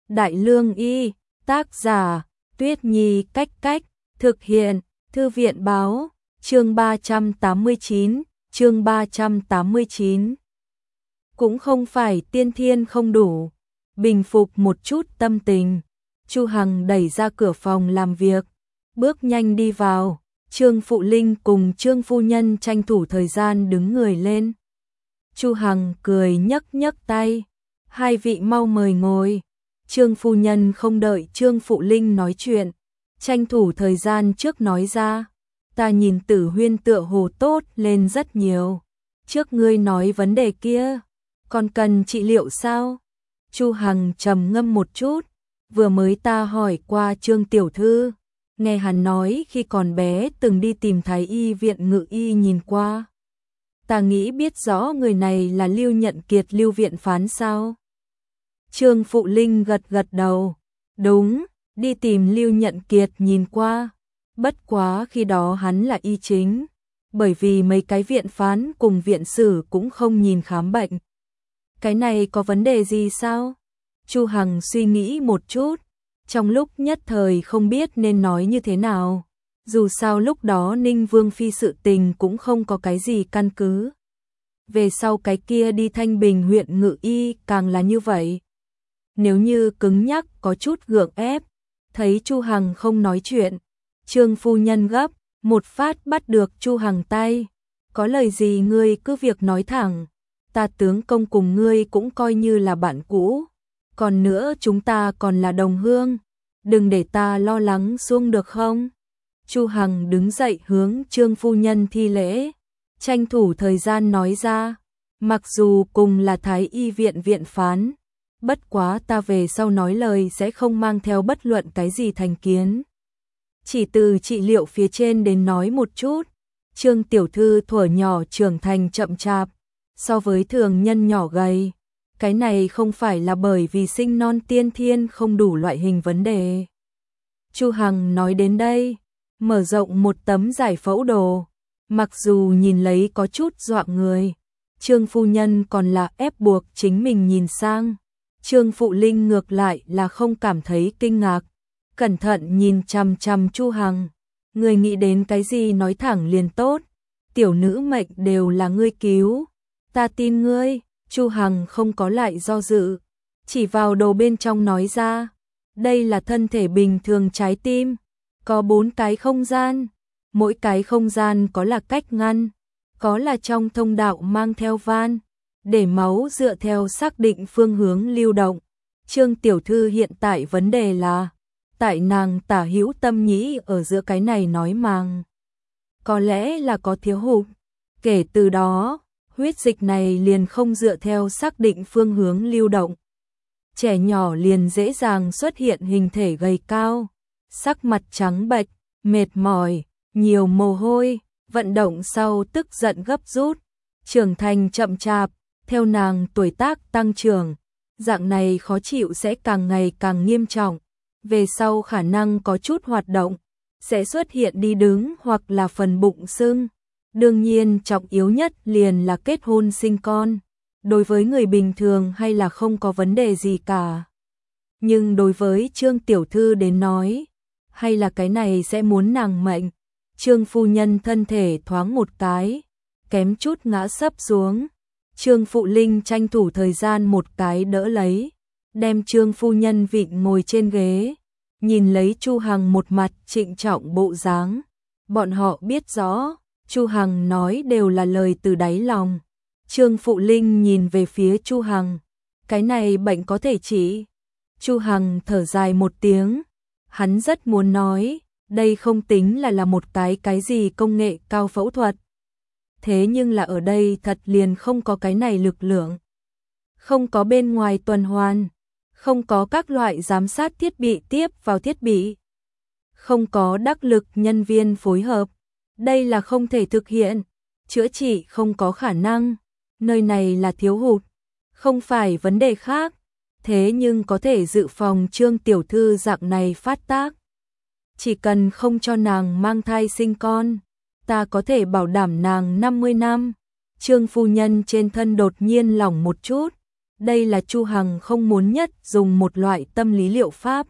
Đại Lương Y, tác giả, Tuyết Nhi Cách Cách, thực hiện, Thư viện Báo, chương 389, chương 389. Cũng không phải tiên thiên không đủ, bình phục một chút tâm tình, Chu Hằng đẩy ra cửa phòng làm việc, bước nhanh đi vào. Trương Phụ Linh cùng Trương phu nhân tranh thủ thời gian đứng người lên. Chu Hằng cười nhấc nhấc tay, hai vị mau mời ngồi. Trương phu nhân không đợi Trương Phụ Linh nói chuyện, tranh thủ thời gian trước nói ra, ta nhìn Tử Huyên tựa hồ tốt lên rất nhiều. Trước ngươi nói vấn đề kia, còn cần trị liệu sao? Chu Hằng trầm ngâm một chút, vừa mới ta hỏi qua Trương tiểu thư, nghe hắn nói khi còn bé từng đi tìm Thái y viện Ngự y nhìn qua. Ta nghĩ biết rõ người này là Lưu Nhận Kiệt Lưu viện phán sao? Trương Phụ Linh gật gật đầu, đúng, đi tìm Lưu Nhận Kiệt nhìn qua. Bất quá khi đó hắn là y chính, bởi vì mấy cái viện phán cùng viện sử cũng không nhìn khám bệnh. Cái này có vấn đề gì sao? Chu Hằng suy nghĩ một chút, trong lúc nhất thời không biết nên nói như thế nào. Dù sao lúc đó Ninh Vương Phi sự tình cũng không có cái gì căn cứ. Về sau cái kia đi Thanh Bình huyện Ngự y càng là như vậy. Nếu như cứng nhắc có chút gượng ép, thấy Chu Hằng không nói chuyện, Trương phu nhân gấp, một phát bắt được Chu Hằng tay. Có lời gì ngươi cứ việc nói thẳng, ta tướng công cùng ngươi cũng coi như là bạn cũ. Còn nữa chúng ta còn là đồng hương, đừng để ta lo lắng xuống được không? Chu Hằng đứng dậy hướng Trương phu nhân thi lễ, tranh thủ thời gian nói ra, mặc dù cùng là Thái y viện viện phán, bất quá ta về sau nói lời sẽ không mang theo bất luận cái gì thành kiến. Chỉ từ trị liệu phía trên đến nói một chút, Trương tiểu thư thuở nhỏ trưởng thành chậm chạp, so với thường nhân nhỏ gầy. Cái này không phải là bởi vì sinh non tiên thiên không đủ loại hình vấn đề. Chu Hằng nói đến đây, mở rộng một tấm giải phẫu đồ, mặc dù nhìn lấy có chút dọa người, Trương phu nhân còn là ép buộc chính mình nhìn sang. Trương Phụ Linh ngược lại là không cảm thấy kinh ngạc, cẩn thận nhìn chằm chằm Chu Hằng, người nghĩ đến cái gì nói thẳng liền tốt, tiểu nữ mệnh đều là ngươi cứu, ta tin ngươi. Chu Hằng không có lại do dự, chỉ vào đầu bên trong nói ra, đây là thân thể bình thường trái tim, có 4 cái không gian, mỗi cái không gian có là cách ngăn, có là trong thông đạo mang theo van, để máu dựa theo xác định phương hướng lưu động. Trương tiểu thư hiện tại vấn đề là, tại nàng tả hữu tâm nhĩ ở giữa cái này nói màng, có lẽ là có thiếu hụt, kể từ đó huyết dịch này liền không dựa theo xác định phương hướng lưu động. Trẻ nhỏ liền dễ dàng xuất hiện hình thể gầy cao, sắc mặt trắng bệch, mệt mỏi, nhiều mồ hôi, vận động sau tức giận gấp rút, trưởng thành chậm chạp, theo nàng tuổi tác tăng trưởng, dạng này khó chịu sẽ càng ngày càng nghiêm trọng, về sau khả năng có chút hoạt động, sẽ xuất hiện đi đứng hoặc là phần bụng sưng. Đương nhiên trọng yếu nhất liền là kết hôn sinh con, đối với người bình thường hay là không có vấn đề gì cả. Nhưng đối với Trương tiểu thư đến nói, hay là cái này sẽ muốn nàng mệnh. Trương phu nhân thân thể thoáng một cái, kém chút ngã sấp xuống. Trương Phụ Linh tranh thủ thời gian một cái đỡ lấy, đem Trương phu nhân vịn ngồi trên ghế, nhìn lấy Chu Hằng một mặt trịnh trọng bộ dáng. Bọn họ biết rõ, Chu Hằng nói đều là lời từ đáy lòng. Trương Phụ Linh nhìn về phía Chu Hằng, cái này bệnh có thể trị. Chu Hằng thở dài một tiếng, hắn rất muốn nói, đây không tính là một cái gì công nghệ cao phẫu thuật. Thế nhưng là ở đây thật liền không có cái này lực lượng. Không có bên ngoài tuần hoàn, không có các loại giám sát thiết bị tiếp vào thiết bị, không có đắc lực nhân viên phối hợp. Đây là không thể thực hiện, chữa trị không có khả năng, nơi này là thiếu hụt, không phải vấn đề khác, thế nhưng có thể dự phòng Trương tiểu thư dạng này phát tác. Chỉ cần không cho nàng mang thai sinh con, ta có thể bảo đảm nàng 50 năm. Trương phu nhân trên thân đột nhiên lỏng một chút, Đây là Chu Hằng không muốn nhất dùng một loại tâm lý liệu pháp.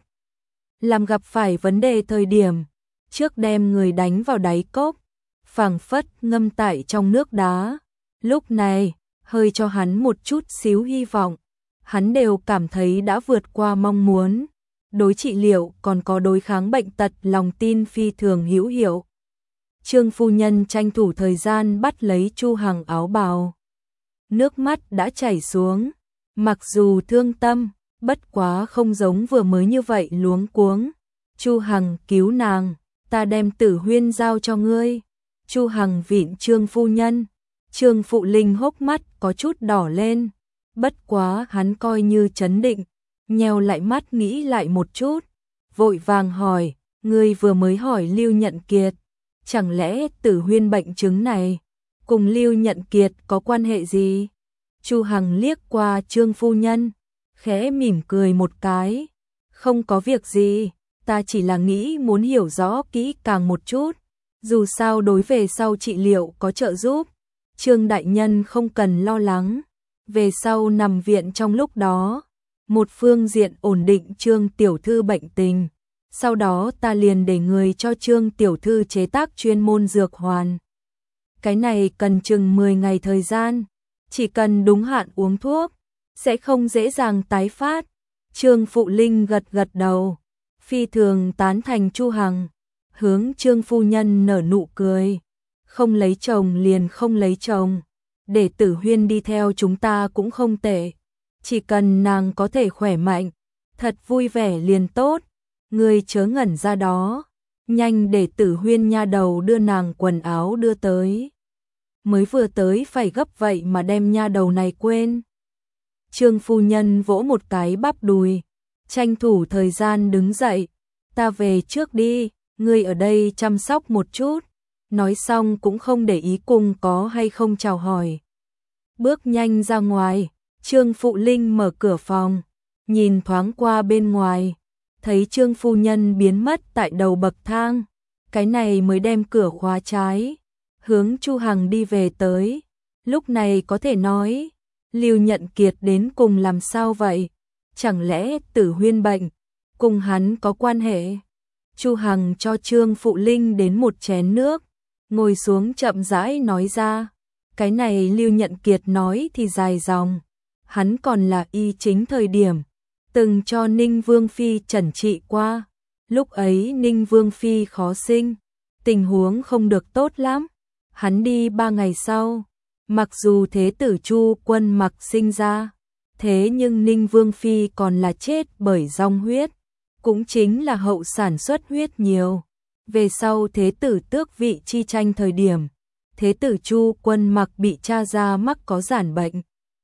Làm gặp phải vấn đề thời điểm, trước đem người đánh vào đáy cốc, phảng phất ngâm tại trong nước đá. Lúc này, hơi cho hắn một chút xíu hy vọng, hắn đều cảm thấy đã vượt qua mong muốn. Đối trị liệu còn có đối kháng bệnh tật lòng tin phi thường hữu hiệu. Trương phu nhân tranh thủ thời gian bắt lấy Chu Hằng áo bào. Nước mắt đã chảy xuống, mặc dù thương tâm, bất quá không giống vừa mới như vậy luống cuống. Chu Hằng cứu nàng, ta đem Tử Huyên giao cho ngươi. Chu Hằng vịn Trương phu nhân. Trương Phụ Linh hốc mắt có chút đỏ lên, bất quá hắn coi như trấn định, nheo lại mắt nghĩ lại một chút, vội vàng hỏi, ngươi vừa mới hỏi Lưu Nhận Kiệt, chẳng lẽ Tử Huyên bệnh chứng này cùng Lưu Nhận Kiệt có quan hệ gì? Chu Hằng liếc qua Trương phu nhân, khẽ mỉm cười một cái, không có việc gì, ta chỉ là nghĩ muốn hiểu rõ kỹ càng một chút, dù sao đối về sau trị liệu có trợ giúp. Trương đại nhân không cần lo lắng, về sau nằm viện trong lúc đó, một phương diện ổn định Trương tiểu thư bệnh tình, sau đó ta liền để người cho Trương tiểu thư chế tác chuyên môn dược hoàn. Cái này cần chừng 10 ngày thời gian, chỉ cần đúng hạn uống thuốc, sẽ không dễ dàng tái phát. Trương Phụ Linh gật gật đầu, phi thường tán thành Chu Hằng, hướng Trương phu nhân nở nụ cười. Không lấy chồng liền không lấy chồng, để Tử Huyên đi theo chúng ta cũng không tệ, chỉ cần nàng có thể khỏe mạnh, thật vui vẻ liền tốt, ngươi chớ ngẩn ra đó, nhanh để Tử Huyên nha đầu đưa nàng quần áo đưa tới. Mới vừa tới phải gấp vậy mà đem nha đầu này quên. Trương phu nhân vỗ một cái bắp đùi, tranh thủ thời gian đứng dậy, ta về trước đi, ngươi ở đây chăm sóc một chút. Nói xong cũng không để ý cùng có hay không chào hỏi. Bước nhanh ra ngoài, Trương Phụ Linh mở cửa phòng, nhìn thoáng qua bên ngoài, thấy Trương phu nhân biến mất tại đầu bậc thang, cái này mới đem cửa khóa trái, hướng Chu Hằng đi về tới. Lúc này có thể nói, Lưu Nhận Kiệt đến cùng làm sao vậy? Chẳng lẽ Tử Huyên bệnh cùng hắn có quan hệ? Chu Hằng cho Trương Phụ Linh đến một chén nước, ngồi xuống chậm rãi nói ra, cái này Lưu Nhận Kiệt nói thì dài dòng, hắn còn là y chính thời điểm, từng cho Ninh Vương Phi chẩn trị qua, lúc ấy Ninh Vương Phi khó sinh, tình huống không được tốt lắm, hắn đi 3 ngày sau, mặc dù thế tử Chu Quân Mặc sinh ra, thế nhưng Ninh Vương Phi còn là chết bởi dòng huyết, cũng chính là hậu sản xuất huyết nhiều. Về sau thế tử tước vị chi tranh thời điểm, thế tử Chu Quân Mặc bị tra ra mắc có giản bệnh.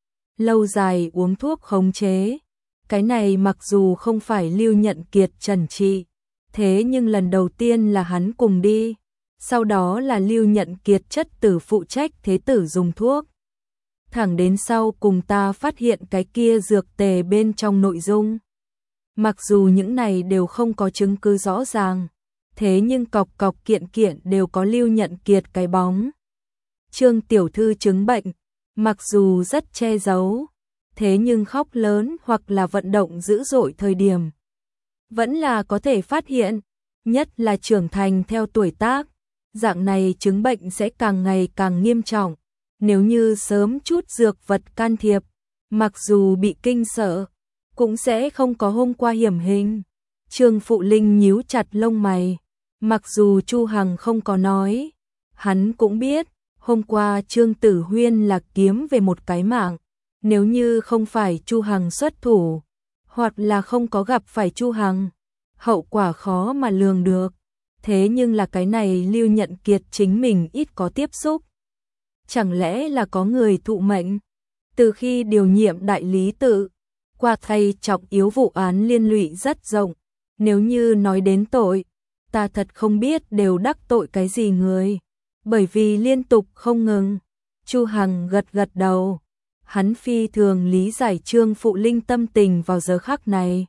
Lâu dài uống thuốc khống chế, cái này mặc dù không phải Lưu Nhận Kiệt trần trị, thế nhưng lần đầu tiên là hắn cùng đi, sau đó là Lưu Nhận Kiệt chất tử phụ trách thế tử dùng thuốc. Thẳng đến sau cùng ta phát hiện cái kia dược tề bên trong nội dung. Mặc dù những này đều không có chứng cứ rõ ràng, thế nhưng cọc cọc kiện kiện đều có Lưu Nhận Kiệt cái bóng. Trương tiểu thư chứng bệnh, mặc dù rất che giấu, thế nhưng khóc lớn hoặc là vận động dữ dội thời điểm, vẫn là có thể phát hiện, nhất là trưởng thành theo tuổi tác, dạng này chứng bệnh sẽ càng ngày càng nghiêm trọng. Nếu như sớm chút dược vật can thiệp, mặc dù bị kinh sợ, cũng sẽ không có hôm qua hiểm hình. Trương Phụ Linh nhíu chặt lông mày, mặc dù Chu Hằng không có nói, hắn cũng biết, hôm qua Trương Tử Huyên là kiếm về một cái mạng, nếu như không phải Chu Hằng xuất thủ, hoặc là không có gặp phải Chu Hằng, hậu quả khó mà lường được. Thế nhưng là cái này Lưu Nhận Kiệt chính mình ít có tiếp xúc. Chẳng lẽ là có người thụ mệnh? Từ khi điều nhiệm đại lý tự, qua thay trọng yếu vụ án liên lụy rất rộng, nếu như nói đến tội, ta thật không biết đều đắc tội cái gì người, bởi vì liên tục không ngừng. Chu Hằng gật gật đầu, hắn phi thường lý giải Trương Phụ Linh tâm tình vào giờ khắc này.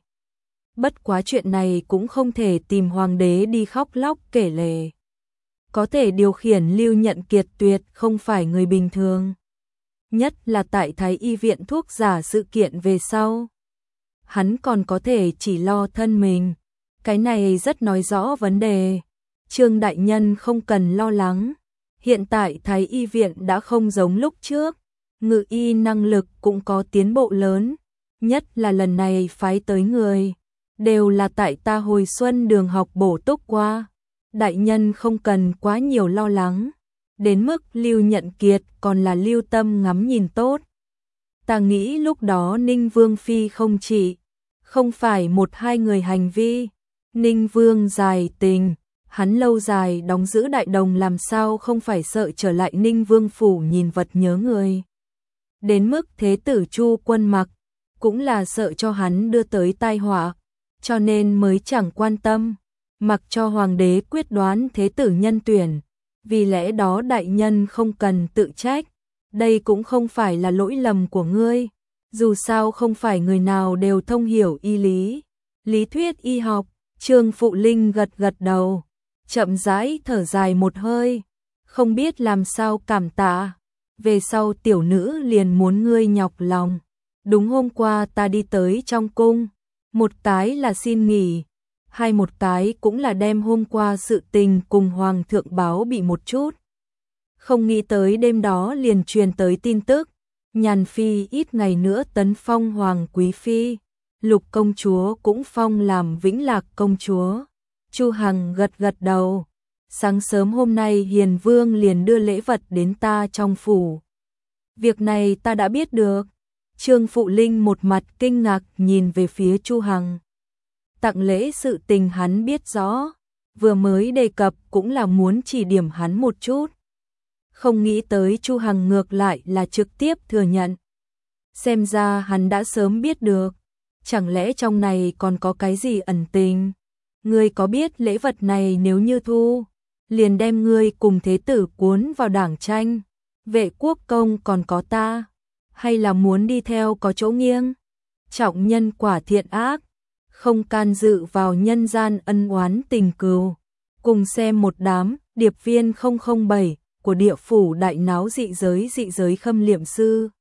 Bất quá chuyện này cũng không thể tìm hoàng đế đi khóc lóc kể lể. Có thể điều khiển Lưu Nhận Kiệt tuyệt không phải người bình thường. nhất là tại Thái y viện thuốc giả sự kiện về sau. Hắn còn có thể chỉ lo thân mình, cái này rất nói rõ vấn đề. Trương đại nhân không cần lo lắng, hiện tại Thái y viện đã không giống lúc trước, ngự y năng lực cũng có tiến bộ lớn, nhất là lần này phái tới người, đều là tại ta hồi xuân đường học bổ túc qua. Đại nhân không cần quá nhiều lo lắng, đến mức Lưu Nhận Kiệt còn là lưu tâm ngắm nhìn tốt. Ta nghĩ lúc đó Ninh Vương Phi không phải một hai người hành vi, Ninh Vương dài tình, hắn lâu dài đóng giữ Đại Đồng làm sao không phải sợ trở lại Ninh Vương phủ nhìn vật nhớ người. Đến mức thế tử Chu Quân Mặc, cũng là sợ cho hắn đưa tới tai họa, cho nên mới chẳng quan tâm, mặc cho hoàng đế quyết đoán thế tử nhân tuyển. Vì lẽ đó đại nhân không cần tự trách, đây cũng không phải là lỗi lầm của ngươi, dù sao không phải người nào đều thông hiểu y lý thuyết y học. Trương Phụ Linh gật gật đầu, chậm rãi thở dài một hơi, không biết làm sao cảm tạ, về sau tiểu nữ liền muốn ngươi nhọc lòng. Đúng hôm qua ta đi tới trong cung, một cái là xin nghỉ, một cái cũng là đem hôm qua sự tình cùng hoàng thượng báo bị một chút. Không nghĩ tới đêm đó liền truyền tới tin tức, Nhàn Phi ít ngày nữa tấn phong hoàng quý phi, Lục công chúa cũng phong làm Vĩnh Lạc công chúa. Chu Hằng gật gật đầu, sáng sớm hôm nay Hiền Vương liền đưa lễ vật đến ta trong phủ. Việc này ta đã biết được. Trương Phụ Linh một mặt kinh ngạc nhìn về phía Chu Hằng. Tặng lễ sự tình hắn biết rõ, vừa mới đề cập cũng là muốn chỉ điểm hắn một chút. Không nghĩ tới Chu Hằng ngược lại là trực tiếp thừa nhận. Xem ra hắn đã sớm biết được, chẳng lẽ trong này còn có cái gì ẩn tình? Ngươi có biết lễ vật này nếu như thu, liền đem ngươi cùng thế tử cuốn vào đảng tranh, Vệ Quốc công còn có ta, hay là muốn đi theo có chỗ nghiêng? Trọng nhân quả thiện ác, không can dự vào nhân gian ân oán tình cừu. Cùng xem một đám điệp viên 007 của địa phủ đại náo dị giới khâm liệm sư.